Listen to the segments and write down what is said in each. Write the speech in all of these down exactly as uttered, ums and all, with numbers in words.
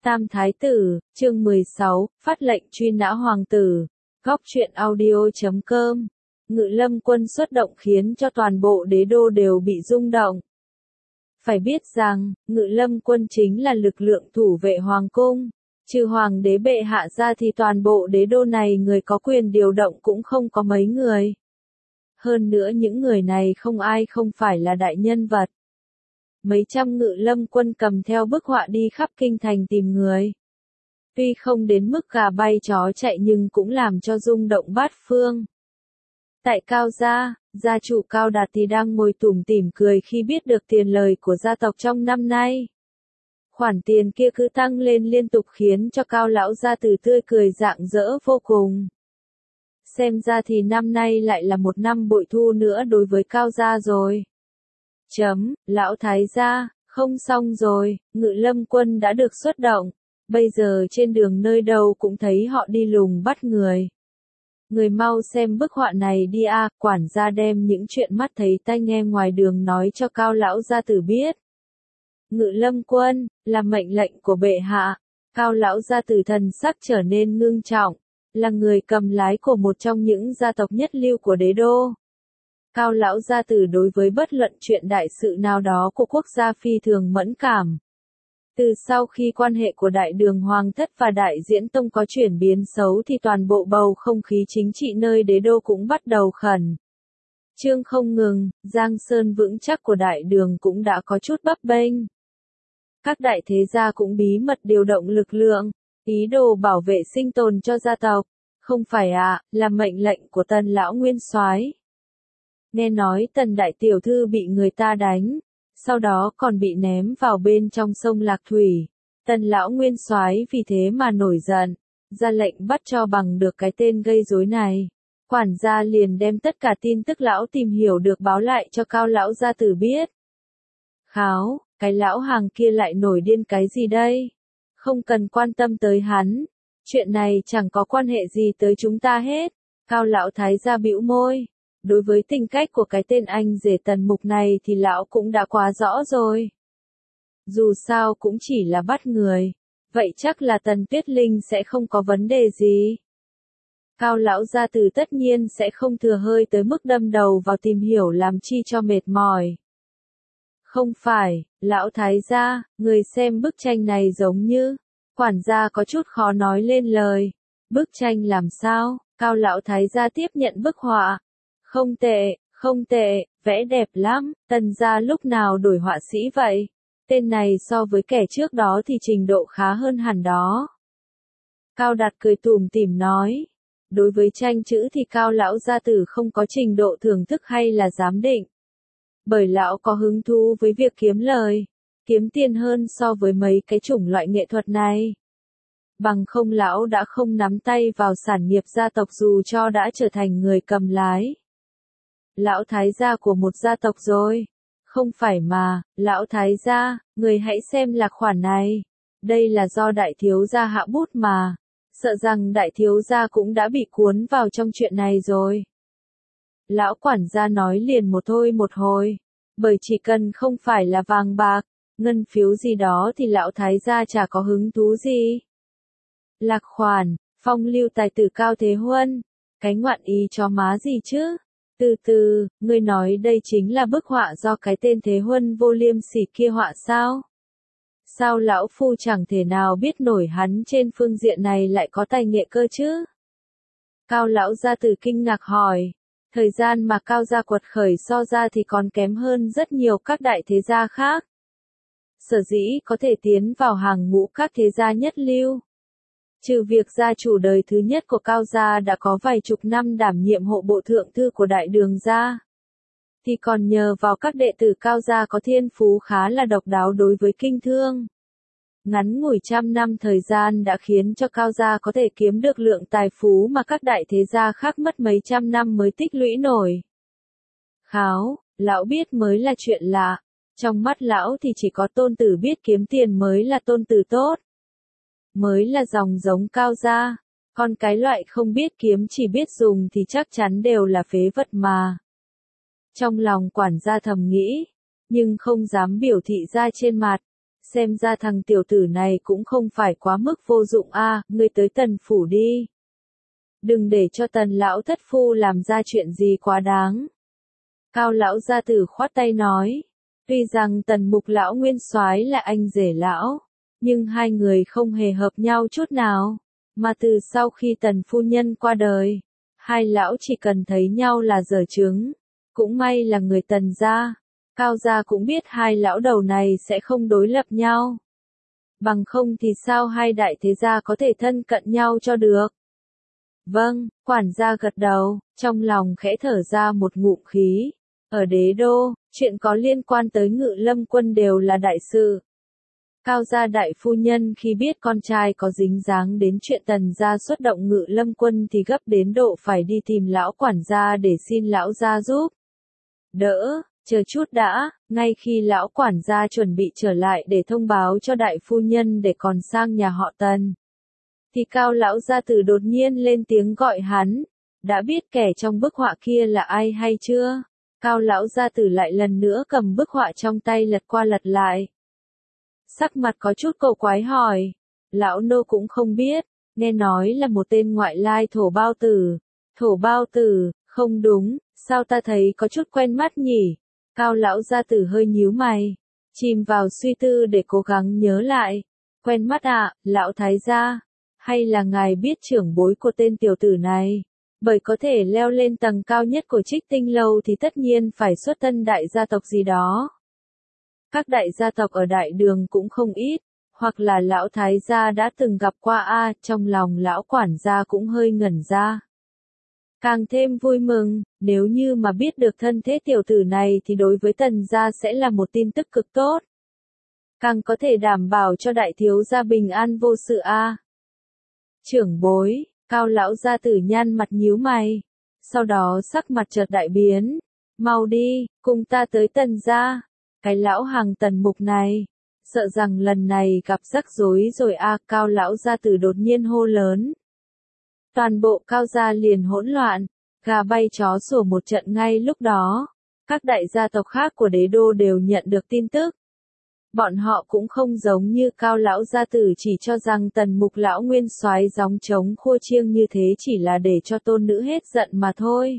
Tam Thái Tử, chương mười sáu, phát lệnh truy nã hoàng tử. Góc truyện audio chấm com. Ngự Lâm quân xuất động khiến cho toàn bộ đế đô đều bị rung động. Phải biết rằng, Ngự Lâm quân chính là lực lượng thủ vệ hoàng cung. Trừ hoàng đế bệ hạ ra thì toàn bộ đế đô này người có quyền điều động cũng không có mấy người. Hơn nữa những người này không ai không phải là đại nhân vật. Mấy trăm Ngự Lâm quân cầm theo bức họa đi khắp kinh thành tìm người. Tuy không đến mức gà bay chó chạy nhưng cũng làm cho rung động bát phương. Tại Cao gia, gia chủ Cao Đạt thì đang ngồi tủm tỉm cười khi biết được tiền lời của gia tộc trong năm nay. Khoản tiền kia cứ tăng lên liên tục khiến cho Cao lão gia tử tươi cười rạng rỡ vô cùng. Xem ra thì năm nay lại là một năm bội thu nữa đối với Cao gia rồi. Chấm, lão thái gia, không xong rồi, Ngự Lâm quân đã được xuất động. Bây giờ trên đường nơi đâu cũng thấy họ đi lùng bắt người. Người mau xem bức họa này đi a, quản gia đem những chuyện mắt thấy tai nghe ngoài đường nói cho Cao lão gia tử biết. Ngự Lâm quân, là mệnh lệnh của bệ hạ. Cao lão gia tử thần sắc trở nên ngưng trọng, là người cầm lái của một trong những gia tộc nhất lưu của đế đô. Cao lão gia tử đối với bất luận chuyện đại sự nào đó của quốc gia phi thường mẫn cảm. Từ sau khi quan hệ của đại đường hoàng thất và đại diễn tông có chuyển biến xấu thì toàn bộ bầu không khí chính trị nơi đế đô cũng bắt đầu khẩn trương không ngừng, giang sơn vững chắc của đại đường cũng đã có chút bấp bênh. Các đại thế gia cũng bí mật điều động lực lượng, ý đồ bảo vệ sinh tồn cho gia tộc. Không phải ạ, à, là mệnh lệnh của Tần lão nguyên soái. Nghe nói Tần đại tiểu thư bị người ta đánh, sau đó còn bị ném vào bên trong sông Lạc Thủy. Tần lão nguyên soái vì thế mà nổi giận, ra lệnh bắt cho bằng được cái tên gây rối này. Quản gia liền đem tất cả tin tức lão tìm hiểu được báo lại cho Cao lão gia tử biết. Kháo, cái lão hàng kia lại nổi điên cái gì đây? Không cần quan tâm tới hắn, chuyện này chẳng có quan hệ gì tới chúng ta hết. Cao lão thái gia bĩu môi. Đối với tính cách của cái tên anh rể Tần Mục này thì lão cũng đã quá rõ rồi. Dù sao cũng chỉ là bắt người, vậy chắc là Tần Tuyết Linh sẽ không có vấn đề gì. Cao lão gia tử tất nhiên sẽ không thừa hơi tới mức đâm đầu vào tìm hiểu làm chi cho mệt mỏi. Không phải, lão thái gia, người xem bức tranh này giống như, quản gia có chút khó nói lên lời. Bức tranh làm sao? Cao lão thái gia tiếp nhận bức họa. Không tệ, không tệ, vẽ đẹp lắm, Tần gia lúc nào đổi họa sĩ vậy? Tên này so với kẻ trước đó thì trình độ khá hơn hẳn đó. Cao Đạt cười tủm tỉm nói. Đối với tranh chữ thì Cao lão gia tử không có trình độ thưởng thức hay là giám định. Bởi lão có hứng thú với việc kiếm lời, kiếm tiền hơn so với mấy cái chủng loại nghệ thuật này. Bằng không lão đã không nắm tay vào sản nghiệp gia tộc dù cho đã trở thành người cầm lái. Lão thái gia của một gia tộc rồi. Không phải mà, lão thái gia, người hãy xem lạc khoản này. Đây là do đại thiếu gia hạ bút mà. Sợ rằng đại thiếu gia cũng đã bị cuốn vào trong chuyện này rồi. Lão quản gia nói liền một thôi một hồi. Bởi chỉ cần không phải là vàng bạc, ngân phiếu gì đó thì lão thái gia chả có hứng thú gì. Lạc khoản, phong lưu tài tử Cao Thế Huân. Cái ngoạn ý cho má gì chứ? Từ từ, ngươi nói đây chính là bức họa do cái tên Thế Huân vô liêm sỉ kia họa sao? Sao lão phu chẳng thể nào biết nổi hắn trên phương diện này lại có tài nghệ cơ chứ? Cao lão gia tử kinh ngạc hỏi. Thời gian mà Cao gia quật khởi so ra thì còn kém hơn rất nhiều các đại thế gia khác. Sở dĩ có thể tiến vào hàng ngũ các thế gia nhất lưu. Trừ việc gia chủ đời thứ nhất của Cao gia đã có vài chục năm đảm nhiệm hộ bộ thượng thư của đại đường gia, thì còn nhờ vào các đệ tử Cao gia có thiên phú khá là độc đáo đối với kinh thương. Ngắn ngủi trăm năm thời gian đã khiến cho Cao gia có thể kiếm được lượng tài phú mà các đại thế gia khác mất mấy trăm năm mới tích lũy nổi. Kháo, lão biết mới là chuyện lạ. Trong mắt lão thì chỉ có tôn tử biết kiếm tiền mới là tôn tử tốt. Mới là dòng giống Cao gia. Còn cái loại không biết kiếm chỉ biết dùng thì chắc chắn đều là phế vật mà. Trong lòng quản gia thầm nghĩ, nhưng không dám biểu thị ra trên mặt. xem ra thằng tiểu tử này cũng không phải quá mức vô dụng a, ngươi tới Tần phủ đi. Đừng để cho Tần lão thất phu làm ra chuyện gì quá đáng. Cao lão gia tử khoát tay nói, tuy rằng Tần Mục lão nguyên soái là anh rể lão, nhưng hai người không hề hợp nhau chút nào, mà từ sau khi Tần phu nhân qua đời, hai lão chỉ cần thấy nhau là dở trứng, cũng may là người Tần gia, Cao gia cũng biết hai lão đầu này sẽ không đối lập nhau. Bằng không thì sao hai đại thế gia có thể thân cận nhau cho được. Vâng, quản gia gật đầu, trong lòng khẽ thở ra một ngụm khí. Ở đế đô, chuyện có liên quan tới Ngự Lâm quân đều là đại sự. Cao gia đại phu nhân khi biết con trai có dính dáng đến chuyện Tần gia xuất động Ngự Lâm quân thì gấp đến độ phải đi tìm lão quản gia để xin lão gia giúp đỡ. Chờ chút đã, ngay khi lão quản gia chuẩn bị trở lại để thông báo cho đại phu nhân để còn sang nhà họ Tần, thì Cao lão gia tử đột nhiên lên tiếng gọi hắn. Đã biết kẻ trong bức họa kia là ai hay chưa? Cao lão gia tử lại lần nữa cầm bức họa trong tay lật qua lật lại. Sắc mặt có chút cổ quái hỏi. Lão nô cũng không biết, nghe nói là một tên ngoại lai thổ bao tử. Thổ bao tử, không đúng, sao ta thấy có chút quen mắt nhỉ? Cao lão gia tử hơi nhíu mày, chìm vào suy tư để cố gắng nhớ lại. Quen mắt à, lão thái gia, hay là ngài biết trưởng bối của tên tiểu tử này? Bởi có thể leo lên tầng cao nhất của Trích Tinh lâu thì tất nhiên phải xuất thân đại gia tộc gì đó. Các đại gia tộc ở đại đường cũng không ít, hoặc là lão thái gia đã từng gặp qua a, trong lòng lão quản gia cũng hơi ngẩn ra. Càng thêm vui mừng, nếu như mà biết được thân thế tiểu tử này thì đối với Tần gia sẽ là một tin tức cực tốt. Càng có thể đảm bảo cho đại thiếu gia bình an vô sự a. Trưởng bối, Cao lão gia tử nhăn mặt nhíu mày, sau đó sắc mặt chợt đại biến. Mau đi, cùng ta tới Tần gia. Cái lão hàng Tần Mục này, sợ rằng lần này gặp rắc rối rồi a. Cao lão gia tử đột nhiên hô lớn. Toàn bộ Cao gia liền hỗn loạn, gà bay chó sủa một trận ngay lúc đó. Các đại gia tộc khác của đế đô đều nhận được tin tức. Bọn họ cũng không giống như Cao lão gia tử chỉ cho rằng Tần Mục lão nguyên soái gióng trống khua chiêng như thế chỉ là để cho tôn nữ hết giận mà thôi.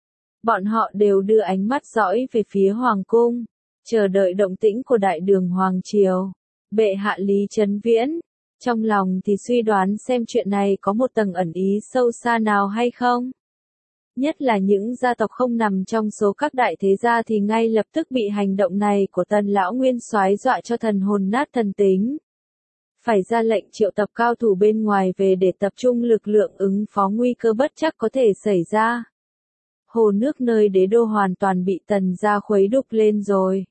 Bọn họ đều đưa ánh mắt dõi về phía hoàng cung, chờ đợi động tĩnh của đại đường hoàng triều. Bệ hạ Lý Chấn Viễn, trong lòng thì suy đoán xem chuyện này có một tầng ẩn ý sâu xa nào hay không. Nhất là những gia tộc không nằm trong số các đại thế gia thì ngay lập tức bị hành động này của Tần lão nguyên soái dọa cho thần hồn nát thần tính. Phải ra lệnh triệu tập cao thủ bên ngoài về để tập trung lực lượng ứng phó nguy cơ bất chắc có thể xảy ra. Hồ nước nơi đế đô hoàn toàn bị Tần gia khuấy đục lên rồi.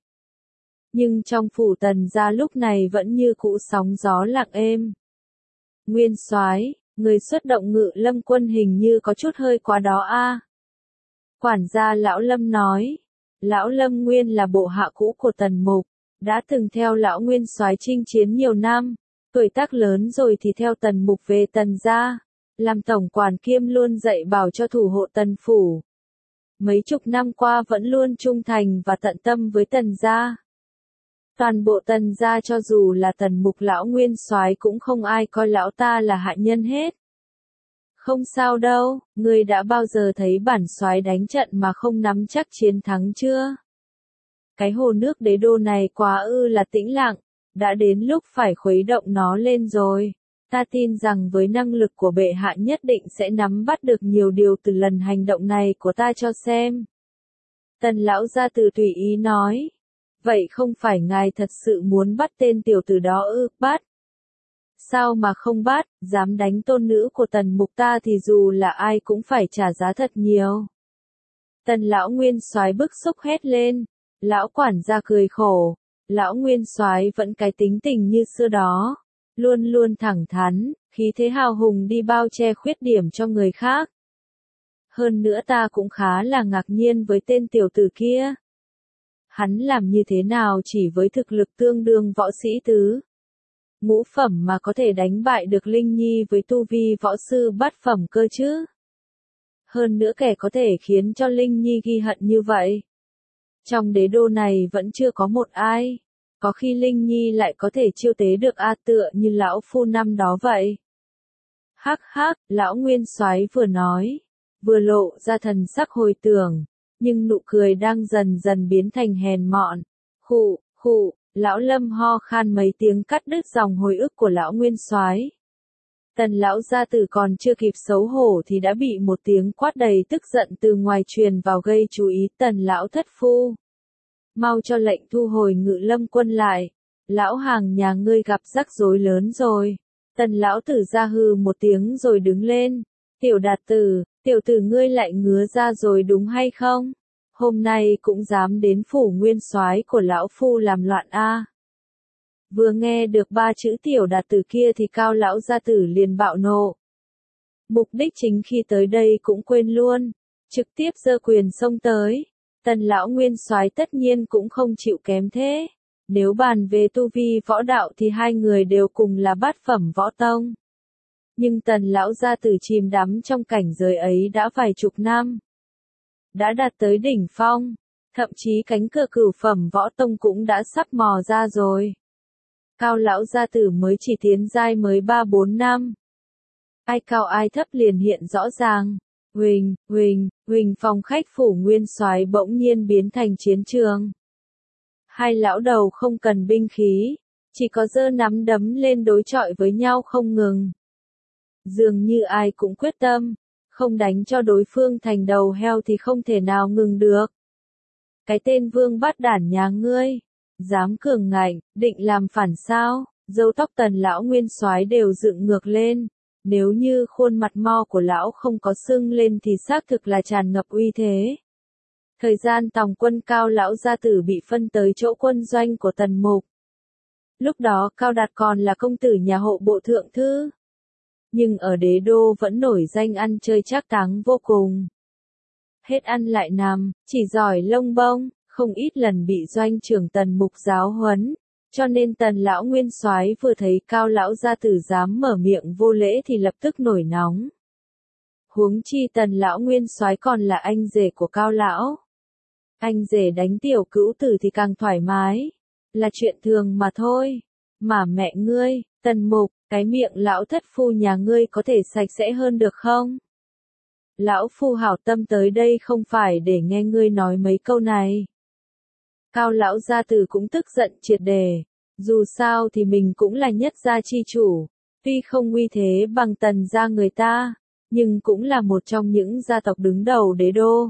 Nhưng trong phủ Tần gia lúc này vẫn như cũ sóng gió lặng êm. Nguyên soái, người xuất động Ngự Lâm quân hình như có chút hơi quá đó a. Quản gia lão Lâm nói, lão Lâm nguyên là bộ hạ cũ của Tần Mục, đã từng theo lão nguyên soái chinh chiến nhiều năm, tuổi tác lớn rồi thì theo Tần Mục về Tần gia, làm tổng quản kiêm luôn dạy bảo cho thủ hộ Tần phủ. Mấy chục năm qua vẫn luôn trung thành và tận tâm với Tần gia. Toàn bộ Tần gia cho dù là Tần Mục lão nguyên soái cũng không ai coi lão ta là hạ nhân hết. Không sao đâu, ngươi đã bao giờ thấy bản soái đánh trận mà không nắm chắc chiến thắng chưa? Cái hồ nước đế đô này quá ư là tĩnh lặng, đã đến lúc phải khuấy động nó lên rồi. Ta tin rằng với năng lực của bệ hạ nhất định sẽ nắm bắt được nhiều điều từ lần hành động này của ta cho xem. Tần lão gia tử tùy ý nói. Vậy không phải ngài thật sự muốn bắt tên tiểu tử đó ư? Bắt? Sao mà không bắt, dám đánh tôn nữ của Tần Mục ta thì dù là ai cũng phải trả giá thật nhiều. Tần lão nguyên soái bức xúc hét lên. Lão quản gia cười khổ. Lão nguyên soái vẫn cái tính tình như xưa đó, luôn luôn thẳng thắn, khí thế hào hùng đi bao che khuyết điểm cho người khác. Hơn nữa ta cũng khá là ngạc nhiên với tên tiểu tử kia. Hắn làm như thế nào chỉ với thực lực tương đương võ sĩ tứ ngũ phẩm mà có thể đánh bại được Linh Nhi với tu vi võ sư bát phẩm cơ chứ? Hơn nữa kẻ có thể khiến cho Linh Nhi ghi hận như vậy. Trong đế đô này vẫn chưa có một ai. Có khi Linh Nhi lại có thể chiêu tế được A tựa như lão phu năm đó vậy. Hắc hắc, lão nguyên soái vừa nói, vừa lộ ra thần sắc hồi tưởng, nhưng nụ cười đang dần dần biến thành hèn mọn. Khụ, khụ, lão Lâm ho khan mấy tiếng cắt đứt dòng hồi ức của lão nguyên soái. Tần lão gia tử còn chưa kịp xấu hổ thì đã bị một tiếng quát đầy tức giận từ ngoài truyền vào gây chú ý. Tần lão thất phu, mau cho lệnh thu hồi Ngự Lâm quân lại, lão hàng nhà ngươi gặp rắc rối lớn rồi. Tần lão tử ra hừ một tiếng rồi đứng lên. Tiểu Đạt tử, tiểu tử ngươi lại ngứa ra rồi đúng hay không? Hôm nay cũng dám đến phủ nguyên soái của lão phu làm loạn a. Vừa nghe được ba chữ Tiểu Đạt tử kia thì Cao lão gia tử liền bạo nộ. Mục đích chính khi tới đây cũng quên luôn, trực tiếp giơ quyền xông tới. Tần lão nguyên soái tất nhiên cũng không chịu kém thế. Nếu bàn về tu vi võ đạo thì hai người đều cùng là bát phẩm võ tông. Nhưng tần lão gia tử chìm đắm trong cảnh giới ấy đã vài chục năm. Đã đạt tới đỉnh phong, thậm chí cánh cửa cửu phẩm võ tông cũng đã sắp mò ra rồi. Cao lão gia tử mới chỉ tiến giai mới ba bốn năm. Ai cao ai thấp liền hiện rõ ràng. Huỳnh, huỳnh, huỳnh phòng khách phủ nguyên soái bỗng nhiên biến thành chiến trường. Hai lão đầu không cần binh khí, chỉ có giơ nắm đấm lên đối chọi với nhau không ngừng. Dường như ai cũng quyết tâm, không đánh cho đối phương thành đầu heo thì không thể nào ngừng được. Cái tên vương bát đản nhà ngươi, dám cường ngạnh, định làm phản sao? Râu tóc tần lão nguyên soái đều dựng ngược lên. Nếu như khuôn mặt mo của lão không có sưng lên thì xác thực là tràn ngập uy thế. Thời gian tòng quân Cao lão gia tử bị phân tới chỗ quân doanh của Tần Mục. Lúc đó Cao Đạt còn là công tử nhà hộ bộ thượng thư. Nhưng ở đế đô vẫn nổi danh ăn chơi trác táng vô cùng. Hết ăn lại nằm, chỉ giỏi lông bông, không ít lần bị doanh trưởng Tần Mục giáo huấn. Cho nên Tần lão nguyên soái vừa thấy Cao lão gia tử dám mở miệng vô lễ thì lập tức nổi nóng. Huống chi Tần lão nguyên soái còn là anh rể của Cao lão. Anh rể đánh tiểu cữu tử thì càng thoải mái, là chuyện thường mà thôi. Mà mẹ ngươi, Tần Mục, cái miệng lão thất phu nhà ngươi có thể sạch sẽ hơn được không? Lão phu hảo tâm tới đây không phải để nghe ngươi nói mấy câu này. Cao lão gia tử cũng tức giận triệt đề, dù sao thì mình cũng là nhất gia chi chủ, tuy không uy thế bằng Tần gia người ta, nhưng cũng là một trong những gia tộc đứng đầu đế đô.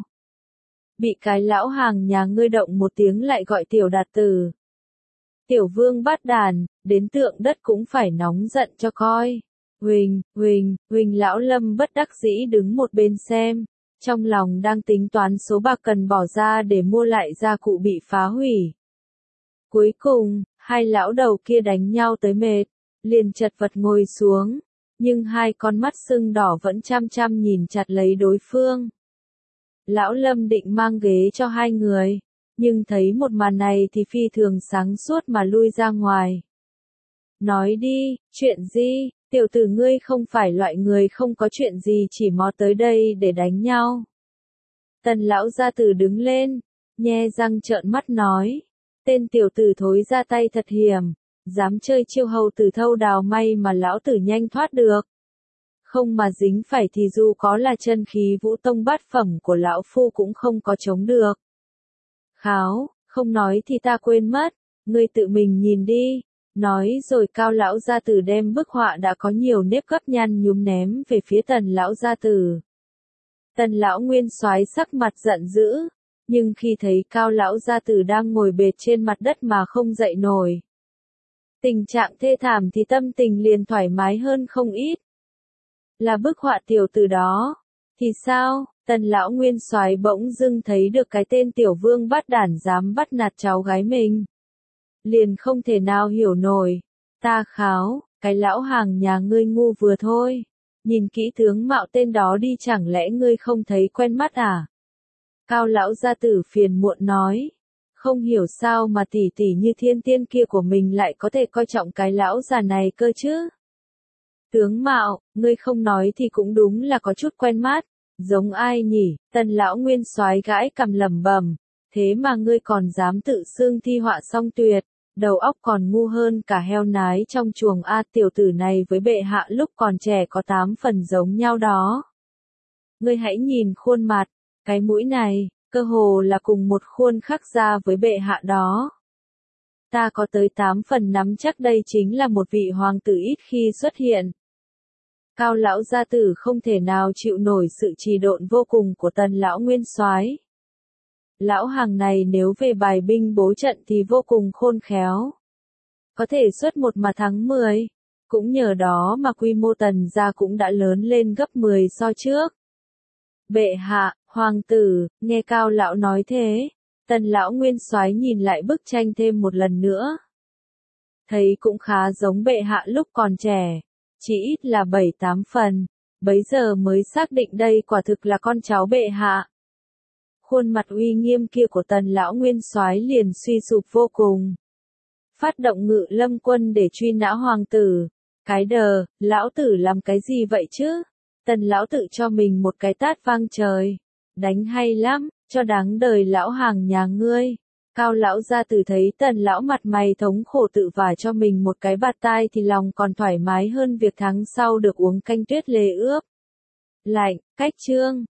Bị cái lão hàng nhà ngươi động một tiếng lại gọi Tiểu Đạt tử. Tiểu vương bát đàn, đến tượng đất cũng phải nóng giận cho coi. Huỳnh, huỳnh, huỳnh lão Lâm bất đắc dĩ đứng một bên xem, trong lòng đang tính toán số bạc cần bỏ ra để mua lại gia cụ bị phá hủy. Cuối cùng, hai lão đầu kia đánh nhau tới mệt, liền chật vật ngồi xuống, nhưng hai con mắt sưng đỏ vẫn chăm chăm nhìn chặt lấy đối phương. Lão Lâm định mang ghế cho hai người, nhưng thấy một màn này thì phi thường sáng suốt mà lui ra ngoài. Nói đi, chuyện gì, tiểu tử ngươi không phải loại người không có chuyện gì chỉ mò tới đây để đánh nhau. Tần lão gia tử đứng lên, nhe răng trợn mắt nói, tên tiểu tử thối ra tay thật hiểm, dám chơi chiêu hầu tử thâu đào may mà lão tử nhanh thoát được. Không mà dính phải thì dù có là chân khí vũ tông bát phẩm của lão phu cũng không có chống được. Kháo, không nói thì ta quên mất, ngươi tự mình nhìn đi. Nói rồi Cao lão gia tử đem bức họa đã có nhiều nếp gấp nhăn nhúm ném về phía Tần lão gia tử. Tần lão nguyên soái sắc mặt giận dữ, nhưng khi thấy Cao lão gia tử đang ngồi bệt trên mặt đất mà không dậy nổi, tình trạng thê thảm thì tâm tình liền thoải mái hơn không ít. Là bức họa tiểu tử đó, thì sao? Tần lão nguyên soái bỗng dưng thấy được cái tên tiểu vương bát đản dám bắt nạt cháu gái mình. Liền không thể nào hiểu nổi. Ta kháo, cái lão hàng nhà ngươi ngu vừa thôi. Nhìn kỹ tướng mạo tên đó đi chẳng lẽ ngươi không thấy quen mắt à? Cao lão gia tử phiền muộn nói. Không hiểu sao mà tỷ tỷ như thiên tiên kia của mình lại có thể coi trọng cái lão già này cơ chứ? Tướng mạo, ngươi không nói thì cũng đúng là có chút quen mắt. Giống ai nhỉ? Tần lão nguyên soái gãi cằm lẩm bẩm. Thế mà ngươi còn dám tự xưng thi họa song tuyệt. Đầu óc còn ngu hơn cả heo nái trong chuồng a, tiểu tử này với bệ hạ lúc còn trẻ có tám phần giống nhau đó. Ngươi hãy nhìn khuôn mặt, cái mũi này, cơ hồ là cùng một khuôn khắc ra với bệ hạ đó. Ta có tới tám phần nắm chắc đây chính là một vị hoàng tử ít khi xuất hiện. Cao lão gia tử không thể nào chịu nổi sự trì độn vô cùng của Tần lão nguyên soái. Lão hàng này nếu về bài binh bố trận thì vô cùng khôn khéo. Có thể xuất một mà thắng mười. Cũng nhờ đó mà quy mô Tần gia cũng đã lớn lên gấp mười so trước. Bệ hạ, hoàng tử, nghe Cao lão nói thế, Tần lão nguyên soái nhìn lại bức tranh thêm một lần nữa. Thấy cũng khá giống bệ hạ lúc còn trẻ, chỉ ít là bảy tám phần, bấy giờ mới xác định đây quả thực là con cháu bệ hạ. Khuôn mặt uy nghiêm kia của Tần lão nguyên soái liền suy sụp vô cùng. Phát động ngự lâm quân để truy nã hoàng tử. Cái đờ, lão tử làm cái gì vậy chứ? Tần lão tự cho mình một cái tát vang trời. Đánh hay lắm, cho đáng đời lão hàng nhà ngươi. Cao lão gia tử thấy Tần lão mặt mày thống khổ tự vả cho mình một cái bạt tai thì lòng còn thoải mái hơn việc tháng sau được uống canh tuyết lê ướp. Lạnh, cách chương.